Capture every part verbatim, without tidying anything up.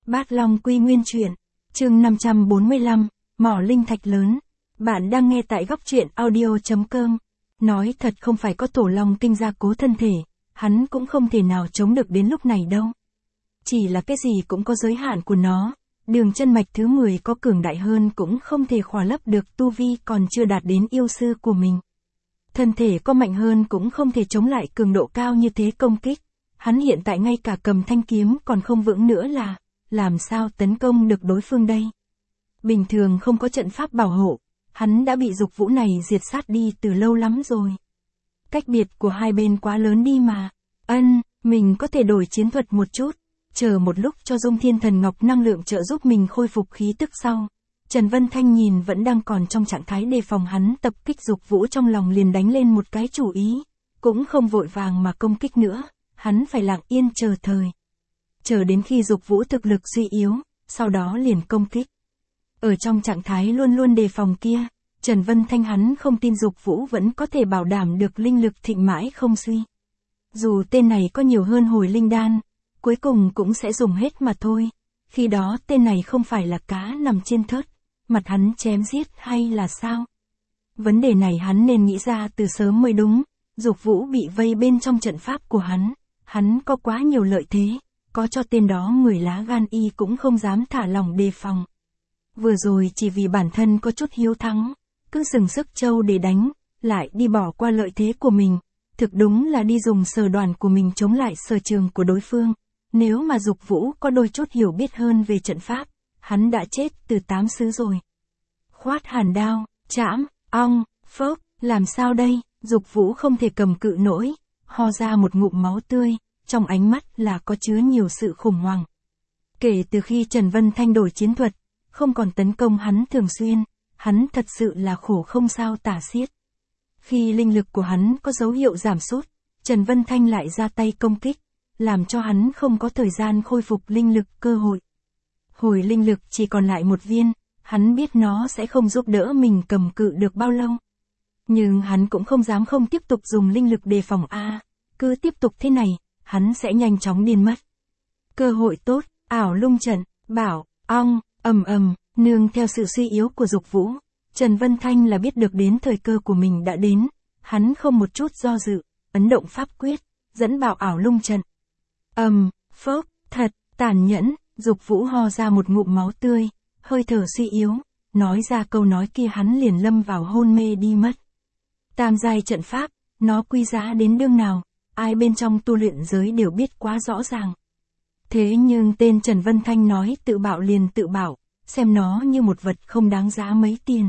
Bát Long Quy Nguyên Truyện, chương năm trăm bốn mươi lăm, Mỏ Linh Thạch Lớn. Bạn đang nghe tại góc truyện audio.com. Nói thật không phải có Tổ Long Kinh gia cố thân thể, hắn cũng không thể nào chống được đến lúc này đâu. Chỉ là cái gì cũng có giới hạn của nó, đường chân mạch thứ mười có cường đại hơn cũng không thể khỏa lấp được tu vi còn chưa đạt đến yêu sư của mình. Thân thể có mạnh hơn cũng không thể chống lại cường độ cao như thế công kích. Hắn hiện tại ngay cả cầm thanh kiếm còn không vững nữa là, làm sao tấn công được đối phương đây? Bình thường không có trận pháp bảo hộ, hắn đã bị dục vũ này diệt sát đi từ lâu lắm rồi. Cách biệt của hai bên quá lớn đi mà. Ân, mình có thể đổi chiến thuật một chút, chờ một lúc cho Dung Thiên Thần Ngọc năng lượng trợ giúp mình khôi phục khí tức sau. Trần Vân Thanh nhìn vẫn đang còn trong trạng thái đề phòng hắn tập kích dục vũ, trong lòng liền đánh lên một cái chủ ý, cũng không vội vàng mà công kích nữa, hắn phải lặng yên chờ thời. Chờ đến khi dục vũ thực lực suy yếu, sau đó liền công kích. Ở trong trạng thái luôn luôn đề phòng kia, Trần Vân Thanh hắn không tin dục vũ vẫn có thể bảo đảm được linh lực thịnh mãi không suy. Dù tên này có nhiều hơn hồi linh đan, cuối cùng cũng sẽ dùng hết mà thôi. Khi đó tên này không phải là cá nằm trên thớt, mặt hắn chém giết hay là sao? Vấn đề này hắn nên nghĩ ra từ sớm mới đúng. Dục vũ bị vây bên trong trận pháp của hắn, hắn có quá nhiều lợi thế, có cho tên đó mười lá gan y cũng không dám thả lỏng đề phòng. Vừa rồi chỉ vì bản thân có chút hiếu thắng, cứ dừng sức trâu để đánh, lại đi bỏ qua lợi thế của mình, thực đúng là đi dùng sở đoàn của mình chống lại sở trường của đối phương. Nếu mà dục vũ có đôi chút hiểu biết hơn về trận pháp, hắn đã chết từ tám xứ rồi. Khoát hàn đao, chãm, ong, phốc, làm sao đây? Dục vũ không thể cầm cự nổi, ho ra một ngụm máu tươi, trong ánh mắt là có chứa nhiều sự khủng hoảng. Kể từ khi Trần Vân Thanh đổi chiến thuật, không còn tấn công hắn thường xuyên, hắn thật sự là khổ không sao tả xiết. Khi linh lực của hắn có dấu hiệu giảm sút, Trần Vân Thanh lại ra tay công kích, làm cho hắn không có thời gian khôi phục linh lực cơ hội. Hồi linh lực chỉ còn lại một viên, hắn biết nó sẽ không giúp đỡ mình cầm cự được bao lâu. Nhưng hắn cũng không dám không tiếp tục dùng linh lực đề phòng a, cứ tiếp tục thế này, hắn sẽ nhanh chóng điên mất. Cơ hội tốt, ảo lung trận, bảo, ong, ầm ầm, nương theo sự suy yếu của dục vũ, Trần Vân Thanh là biết được đến thời cơ của mình đã đến, hắn không một chút do dự, ấn động pháp quyết, dẫn bảo ảo lung trận. Ầm, phốc, thật, tàn nhẫn, dục vũ ho ra một ngụm máu tươi, hơi thở suy yếu, nói ra câu nói kia hắn liền lâm vào hôn mê đi mất. Tam giai trận pháp, nó quý giá đến đương nào, ai bên trong tu luyện giới đều biết quá rõ ràng. Thế nhưng tên Trần Vân Thanh nói tự bảo liền tự bảo, xem nó như một vật không đáng giá mấy tiền.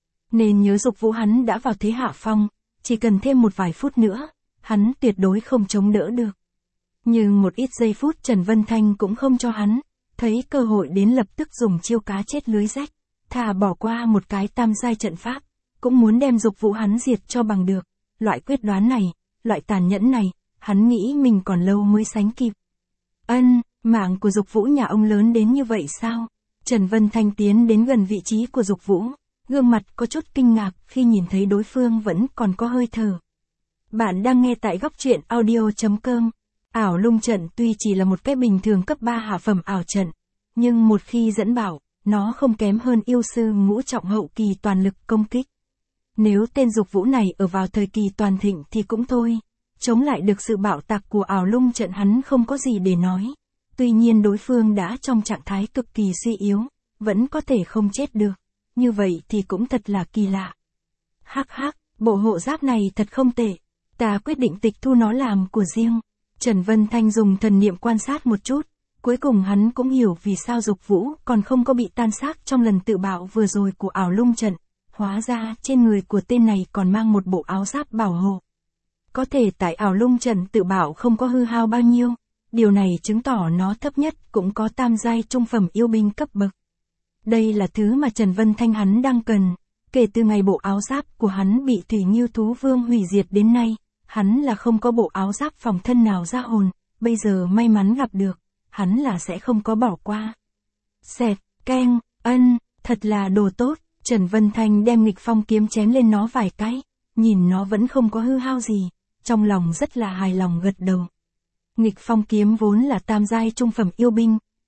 Nên nhớ dục vũ hắn đã vào thế hạ phong, chỉ cần thêm một vài phút nữa, hắn tuyệt đối không chống đỡ được. Nhưng một ít giây phút Trần Vân Thanh cũng không cho hắn, thấy cơ hội đến lập tức dùng chiêu cá chết lưới rách, thà bỏ qua một cái tam giai trận pháp, cũng muốn đem dục vũ hắn diệt cho bằng được. Loại quyết đoán này, loại tàn nhẫn này, hắn nghĩ mình còn lâu mới sánh kịp. Ân, mạng của dục vũ nhà ông lớn đến như vậy sao? Trần Vân Thanh tiến đến gần vị trí của dục vũ, gương mặt có chút kinh ngạc khi nhìn thấy đối phương vẫn còn có hơi thở. Bạn đang nghe tại góc truyện audio.com. Ảo lung trận tuy chỉ là một cái bình thường cấp ba hạ phẩm ảo trận, nhưng một khi dẫn bảo, nó không kém hơn yêu sư ngũ trọng hậu kỳ toàn lực công kích. Nếu tên dục vũ này ở vào thời kỳ toàn thịnh thì cũng thôi, chống lại được sự bạo tạc của ảo lung trận hắn không có gì để nói. Tuy nhiên đối phương đã trong trạng thái cực kỳ suy yếu, vẫn có thể không chết được, như vậy thì cũng thật là kỳ lạ. Hắc hắc, bộ hộ giáp này thật không tệ, ta quyết định tịch thu nó làm của riêng. Trần Vân Thanh dùng thần niệm quan sát một chút, cuối cùng hắn cũng hiểu vì sao dục vũ còn không có bị tan xác trong lần tự bạo vừa rồi của ảo lung trận. Hóa ra trên người của tên này còn mang một bộ áo giáp bảo hộ. Có thể tại ảo lung trận tự bảo không có hư hao bao nhiêu, điều này chứng tỏ nó thấp nhất cũng có tam giai trung phẩm yêu binh cấp bậc. Đây là thứ mà Trần Vân Thanh hắn đang cần, kể từ ngày bộ áo giáp của hắn bị Thủy Ngưu Thú Vương hủy diệt đến nay, hắn là không có bộ áo giáp phòng thân nào ra hồn, bây giờ may mắn gặp được, hắn là sẽ không có bỏ qua. Xẹt, keng, ân, thật là đồ tốt. Trần Vân Thanh đem nghịch phong kiếm chém lên nó vài cái, nhìn nó vẫn không có hư hao gì, trong lòng rất là hài lòng gật đầu. Nghịch phong kiếm vốn là tam giai trung phẩm yêu binh,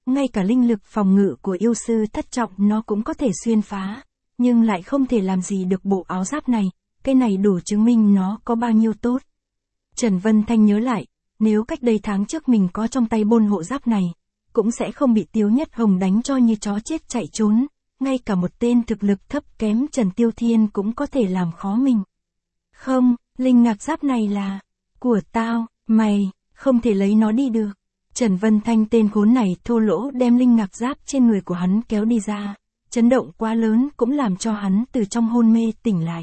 ngay cả linh lực phòng ngự của yêu sư thất trọng nó cũng có thể xuyên phá, nhưng lại không thể làm gì được bộ áo giáp này, cái này đủ chứng minh nó có bao nhiêu tốt. Trần Vân Thanh nhớ lại, nếu cách đây tháng trước mình có trong tay bôn hộ giáp này, cũng sẽ không bị Tiếu Nhất Hồng đánh cho như chó chết chạy trốn, ngay cả một tên thực lực thấp kém Trần Tiêu Thiên cũng có thể làm khó mình. Không, linh ngạc giáp này là của tao, mày, không thể lấy nó đi được. Trần Vân Thanh tên khốn này thô lỗ đem linh ngạc giáp trên người của hắn kéo đi ra, chấn động quá lớn cũng làm cho hắn từ trong hôn mê tỉnh lại.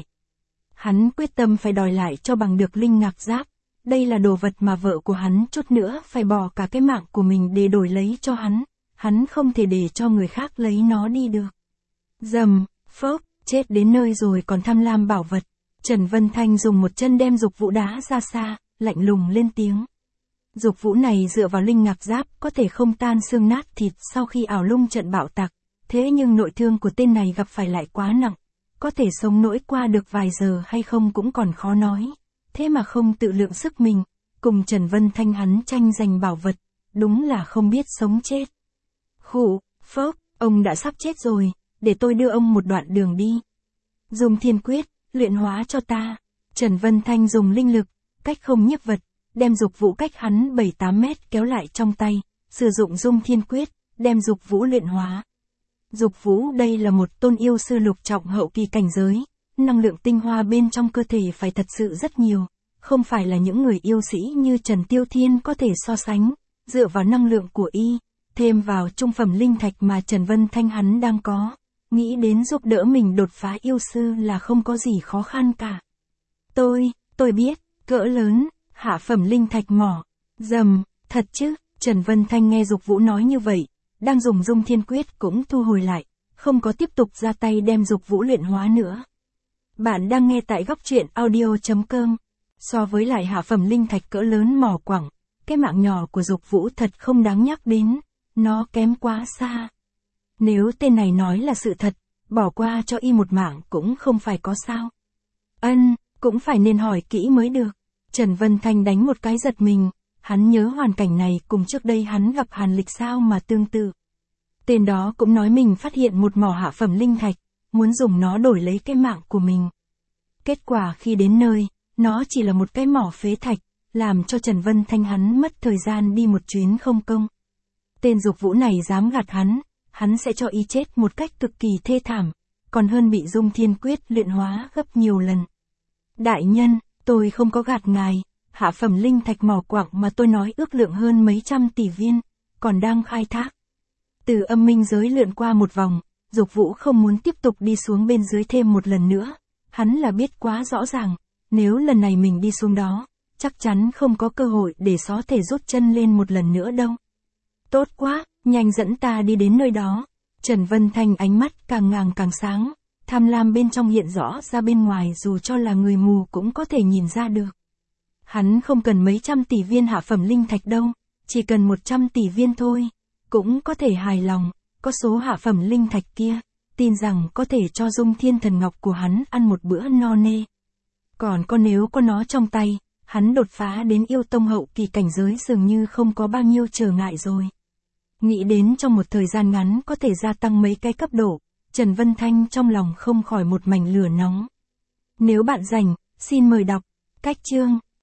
Hắn quyết tâm phải đòi lại cho bằng được linh ngạc giáp, đây là đồ vật mà vợ của hắn chút nữa phải bỏ cả cái mạng của mình để đổi lấy cho hắn, hắn không thể để cho người khác lấy nó đi được. Dầm, phốc, chết đến nơi rồi còn tham lam bảo vật. Trần Vân Thanh dùng một chân đem Dục Vũ đá ra xa, lạnh lùng lên tiếng. Dục Vũ này dựa vào linh ngạc giáp có thể không tan xương nát thịt sau khi ảo lung trận bạo tạc, thế nhưng nội thương của tên này gặp phải lại quá nặng, có thể sống nổi qua được vài giờ hay không cũng còn khó nói, thế mà không tự lượng sức mình, cùng Trần Vân Thanh hắn tranh giành bảo vật, đúng là không biết sống chết. Khụ, phốc, ông đã sắp chết rồi, để tôi đưa ông một đoạn đường đi. Dùng thiên quyết, luyện hóa cho ta. Trần Vân Thanh dùng linh lực, cách không nhiếp vật, đem Dục Vũ cách hắn bảy tám mét kéo lại trong tay, sử dụng dung thiên quyết, đem Dục Vũ luyện hóa. Dục Vũ đây là một tôn yêu sư lục trọng hậu kỳ cảnh giới, năng lượng tinh hoa bên trong cơ thể phải thật sự rất nhiều, không phải là những người yêu sĩ như Trần Tiêu Thiên có thể so sánh, dựa vào năng lượng của y, thêm vào trung phẩm linh thạch mà Trần Vân Thanh hắn đang có, nghĩ đến giúp đỡ mình đột phá yêu sư là không có gì khó khăn cả. Tôi, tôi biết, cỡ lớn, hạ phẩm linh thạch mỏ, dầm, thật chứ, Trần Vân Thanh nghe Dục Vũ nói như vậy, đang dùng dung thiên quyết cũng thu hồi lại, không có tiếp tục ra tay đem Dục Vũ luyện hóa nữa. Bạn đang nghe tại góc truyện audio chấm com. So với lại hạ phẩm linh thạch cỡ lớn mỏ quặng, cái mạng nhỏ của Dục Vũ thật không đáng nhắc đến, nó kém quá xa. Nếu tên này nói là sự thật, bỏ qua cho y một mạng cũng không phải có sao. Ân, cũng phải nên hỏi kỹ mới được. Trần Vân Thanh đánh một cái giật mình, hắn nhớ hoàn cảnh này cùng trước đây hắn gặp Hàn Lịch sao mà tương tự. Tên đó cũng nói mình phát hiện một mỏ hạ phẩm linh thạch, muốn dùng nó đổi lấy cái mạng của mình. Kết quả khi đến nơi, nó chỉ là một cái mỏ phế thạch, làm cho Trần Vân Thanh hắn mất thời gian đi một chuyến không công. Tên Dục Vũ này dám gạt hắn, hắn sẽ cho y chết một cách cực kỳ thê thảm, còn hơn bị dung thiên quyết luyện hóa gấp nhiều lần. Đại nhân, tôi không có gạt ngài, hạ phẩm linh thạch mỏ quặng mà tôi nói ước lượng hơn mấy trăm tỷ viên, còn đang khai thác. Từ âm minh giới lượn qua một vòng, Dục Vũ không muốn tiếp tục đi xuống bên dưới thêm một lần nữa, hắn là biết quá rõ ràng, nếu lần này mình đi xuống đó, chắc chắn không có cơ hội để xó thể rút chân lên một lần nữa đâu. Tốt quá, nhanh dẫn ta đi đến nơi đó. Trần Vân Thanh ánh mắt càng ngàng càng sáng, tham lam bên trong hiện rõ ra bên ngoài dù cho là người mù cũng có thể nhìn ra được. Hắn không cần mấy trăm tỷ viên hạ phẩm linh thạch đâu, chỉ cần một trăm tỷ viên thôi, cũng có thể hài lòng, có số hạ phẩm linh thạch kia, tin rằng có thể cho Dung Thiên Thần Ngọc của hắn ăn một bữa no nê. Còn có nếu có nó trong tay, hắn đột phá đến yêu tông hậu kỳ cảnh giới dường như không có bao nhiêu trở ngại rồi. Nghĩ đến trong một thời gian ngắn có thể gia tăng mấy cái cấp độ, Trần Vân Thanh trong lòng không khỏi một mảnh lửa nóng. Nếu bạn rảnh, xin mời đọc, cách chương.